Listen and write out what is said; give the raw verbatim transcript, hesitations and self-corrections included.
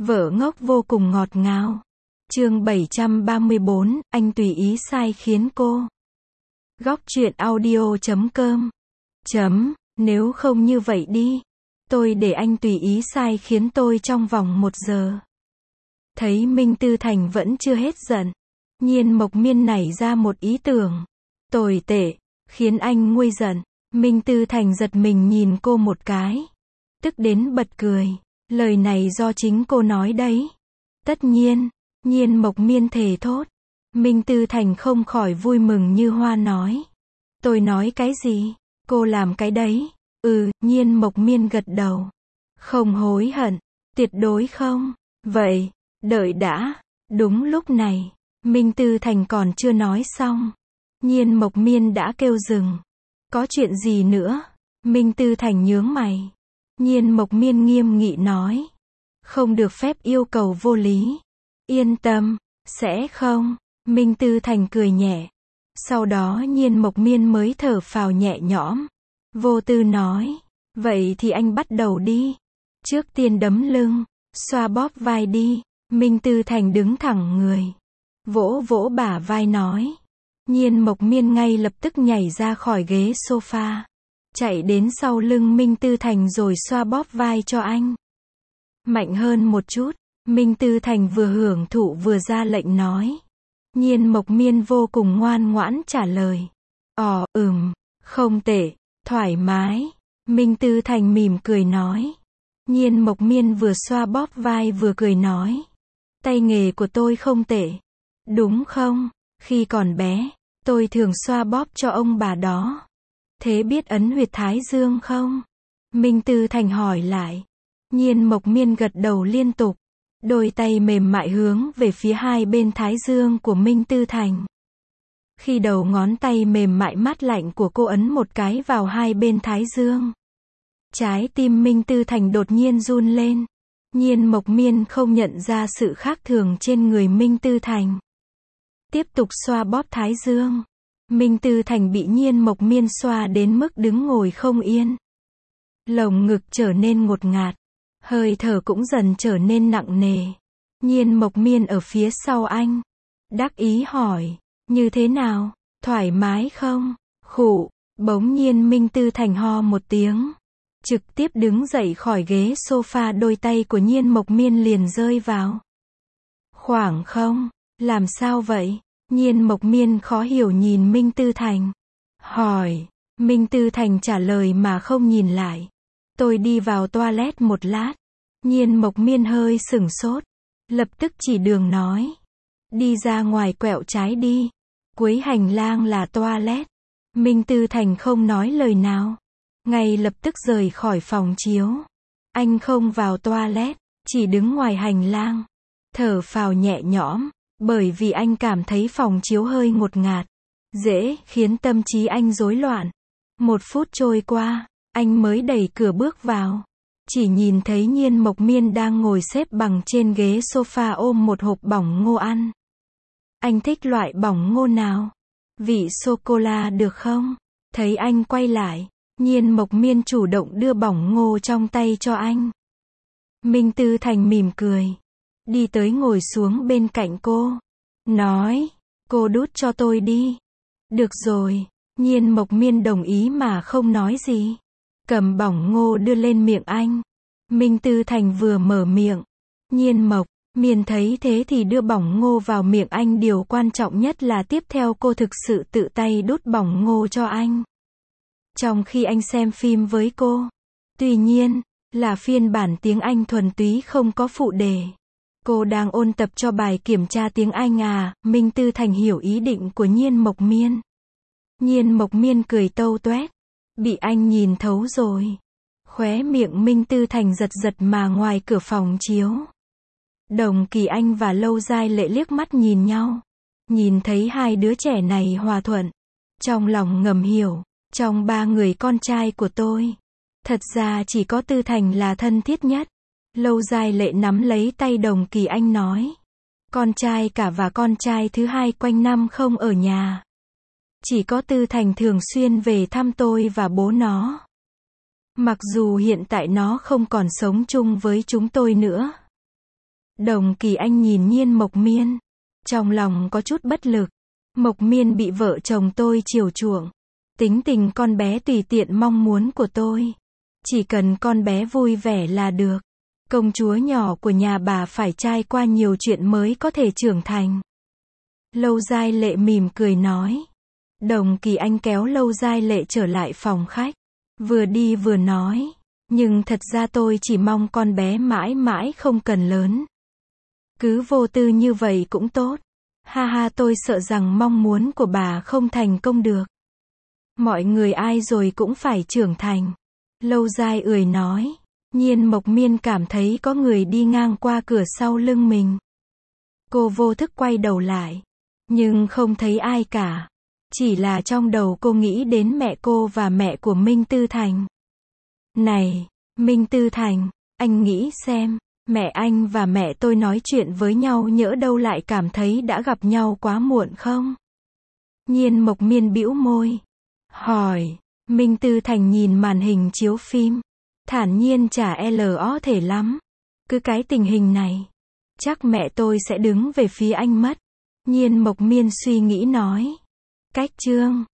Vợ ngốc vô cùng ngọt ngào. Chương bảy trăm ba mươi bốn, anh tùy ý sai khiến cô. Góc truyện audio chấm com. Chấm, nếu không như vậy đi. Tôi để anh tùy ý sai khiến tôi trong vòng một giờ. Thấy Minh Tư Thành vẫn chưa hết giận. Nhiên Mộc Miên nảy ra một ý tưởng. Tồi tệ, khiến anh nguôi giận. Minh Tư Thành giật mình nhìn cô một cái. Tức đến bật cười. Lời này do chính cô nói đấy. Tất nhiên, Nhiên Mộc Miên thề thốt. Minh Tư Thành không khỏi vui mừng như hoa nói. Tôi nói cái gì? Cô làm cái đấy. Ừ, Nhiên Mộc Miên gật đầu. Không hối hận. Tuyệt đối không. Vậy, đợi đã. Đúng lúc này, Minh Tư Thành còn chưa nói xong. Nhiên Mộc Miên đã kêu dừng. Có chuyện gì nữa? Minh Tư Thành nhướng mày. Nhiên Mộc Miên nghiêm nghị nói. Không được phép yêu cầu vô lý. Yên tâm, sẽ không. Minh Tư Thành cười nhẹ. Sau đó Nhiên Mộc Miên mới thở phào nhẹ nhõm. Vô Tư nói. Vậy thì anh bắt đầu đi. Trước tiên đấm lưng, xoa bóp vai đi. Minh Tư Thành đứng thẳng người. Vỗ vỗ bả vai nói. Nhiên Mộc Miên ngay lập tức nhảy ra khỏi ghế sofa. Chạy đến sau lưng Minh Tư Thành rồi xoa bóp vai cho anh. Mạnh hơn một chút. Minh Tư Thành vừa hưởng thụ vừa ra lệnh nói. Nhiên Mộc Miên vô cùng ngoan ngoãn trả lời. Ồ, ừm, không tệ, thoải mái. Minh Tư Thành mỉm cười nói. Nhiên Mộc Miên vừa xoa bóp vai vừa cười nói. Tay nghề của tôi không tệ. Đúng không? Khi còn bé, tôi thường xoa bóp cho ông bà đó. Thế biết ấn huyệt thái dương không? Minh Tư Thành hỏi lại. Nhiên Mộc Miên gật đầu liên tục. Đôi tay mềm mại hướng về phía hai bên thái dương của Minh Tư Thành. Khi đầu ngón tay mềm mại mát lạnh của cô ấn một cái vào hai bên thái dương. Trái tim Minh Tư Thành đột nhiên run lên. Nhiên Mộc Miên không nhận ra sự khác thường trên người Minh Tư Thành. Tiếp tục xoa bóp thái dương. Minh Tư Thành bị Nhiên Mộc Miên xoa đến mức đứng ngồi không yên. Lồng ngực trở nên ngột ngạt. Hơi thở cũng dần trở nên nặng nề. Nhiên Mộc Miên ở phía sau anh. Đắc ý hỏi. Như thế nào? Thoải mái không? Khụ. Bỗng nhiên Minh Tư Thành ho một tiếng. Trực tiếp đứng dậy khỏi ghế sofa, đôi tay của Nhiên Mộc Miên liền rơi vào. Khoảng không? Làm sao vậy? Nhiên Mộc Miên khó hiểu nhìn Minh Tư Thành. Hỏi. Minh Tư Thành trả lời mà không nhìn lại. Tôi đi vào toilet một lát. Nhiên Mộc Miên hơi sửng sốt. Lập tức chỉ đường nói. Đi ra ngoài quẹo trái đi. Cuối hành lang là toilet. Minh Tư Thành không nói lời nào. Ngay lập tức rời khỏi phòng chiếu. Anh không vào toilet, chỉ đứng ngoài hành lang. Thở phào nhẹ nhõm. Bởi vì anh cảm thấy phòng chiếu hơi ngột ngạt. Dễ khiến tâm trí anh rối loạn. Một phút trôi qua. Anh mới đẩy cửa bước vào. Chỉ nhìn thấy Nhiên Mộc Miên đang ngồi xếp bằng trên ghế sofa ôm một hộp bỏng ngô ăn. Anh thích loại bỏng ngô nào? Vị sô-cô-la được không? Thấy anh quay lại, Nhiên Mộc Miên chủ động đưa bỏng ngô trong tay cho anh. Minh Tư Thành mỉm cười. Đi tới ngồi xuống bên cạnh cô. Nói, cô đút cho tôi đi. Được rồi. Nhiên Mộc Miên đồng ý mà không nói gì. Cầm bỏng ngô đưa lên miệng anh. Minh Tư Thành vừa mở miệng. Nhiên Mộc Miên thấy thế thì đưa bỏng ngô vào miệng anh. Điều quan trọng nhất là tiếp theo cô thực sự tự tay đút bỏng ngô cho anh. Trong khi anh xem phim với cô. Tuy nhiên, là phiên bản tiếng Anh thuần túy không có phụ đề. Cô đang ôn tập cho bài kiểm tra tiếng Anh à? Minh Tư Thành hiểu ý định của Nhiên Mộc Miên. Nhiên Mộc Miên cười tâu toét. Bị anh nhìn thấu rồi. Khóe miệng Minh Tư Thành giật giật mà ngoài cửa phòng chiếu. Đồng Kỳ Anh và Lâu Giai Lệ liếc mắt nhìn nhau. Nhìn thấy hai đứa trẻ này hòa thuận. Trong lòng ngầm hiểu. Trong ba người con trai của tôi. Thật ra chỉ có Tư Thành là thân thiết nhất. Lâu Giai Lệ nắm lấy tay Đồng Kỳ Anh nói. Con trai cả và con trai thứ hai quanh năm không ở nhà. Chỉ có Tư Thành thường xuyên về thăm tôi và bố nó. Mặc dù hiện tại nó không còn sống chung với chúng tôi nữa. Đồng Kỳ Anh nhìn Nhiên Mộc Miên. Trong lòng có chút bất lực. Mộc Miên bị vợ chồng tôi chiều chuộng. Tính tình con bé tùy tiện mong muốn của tôi. Chỉ cần con bé vui vẻ là được. Công chúa nhỏ của nhà bà phải trải qua nhiều chuyện mới có thể trưởng thành. Lâu Giai Lệ mỉm cười nói. Đồng Kỳ Anh kéo Lâu Giai Lệ trở lại phòng khách. Vừa đi vừa nói. Nhưng thật ra tôi chỉ mong con bé mãi mãi không cần lớn. Cứ vô tư như vậy cũng tốt. Ha ha, tôi sợ rằng mong muốn của bà không thành công được. Mọi người ai rồi cũng phải trưởng thành. Lâu Giai ười nói. Nhiên Mộc Miên cảm thấy có người đi ngang qua cửa sau lưng mình. Cô vô thức quay đầu lại. Nhưng không thấy ai cả. Chỉ là trong đầu cô nghĩ đến mẹ cô và mẹ của Minh Tư Thành. Này, Minh Tư Thành, anh nghĩ xem, mẹ anh và mẹ tôi nói chuyện với nhau nhỡ đâu lại cảm thấy đã gặp nhau quá muộn không? Nhiên Mộc Miên bĩu môi. Hỏi, Minh Tư Thành nhìn màn hình chiếu phim. Thản nhiên chả lo thể lắm. Cứ cái tình hình này, chắc mẹ tôi sẽ đứng về phía anh mất. Nhiên Mộc Miên suy nghĩ nói. Cách chương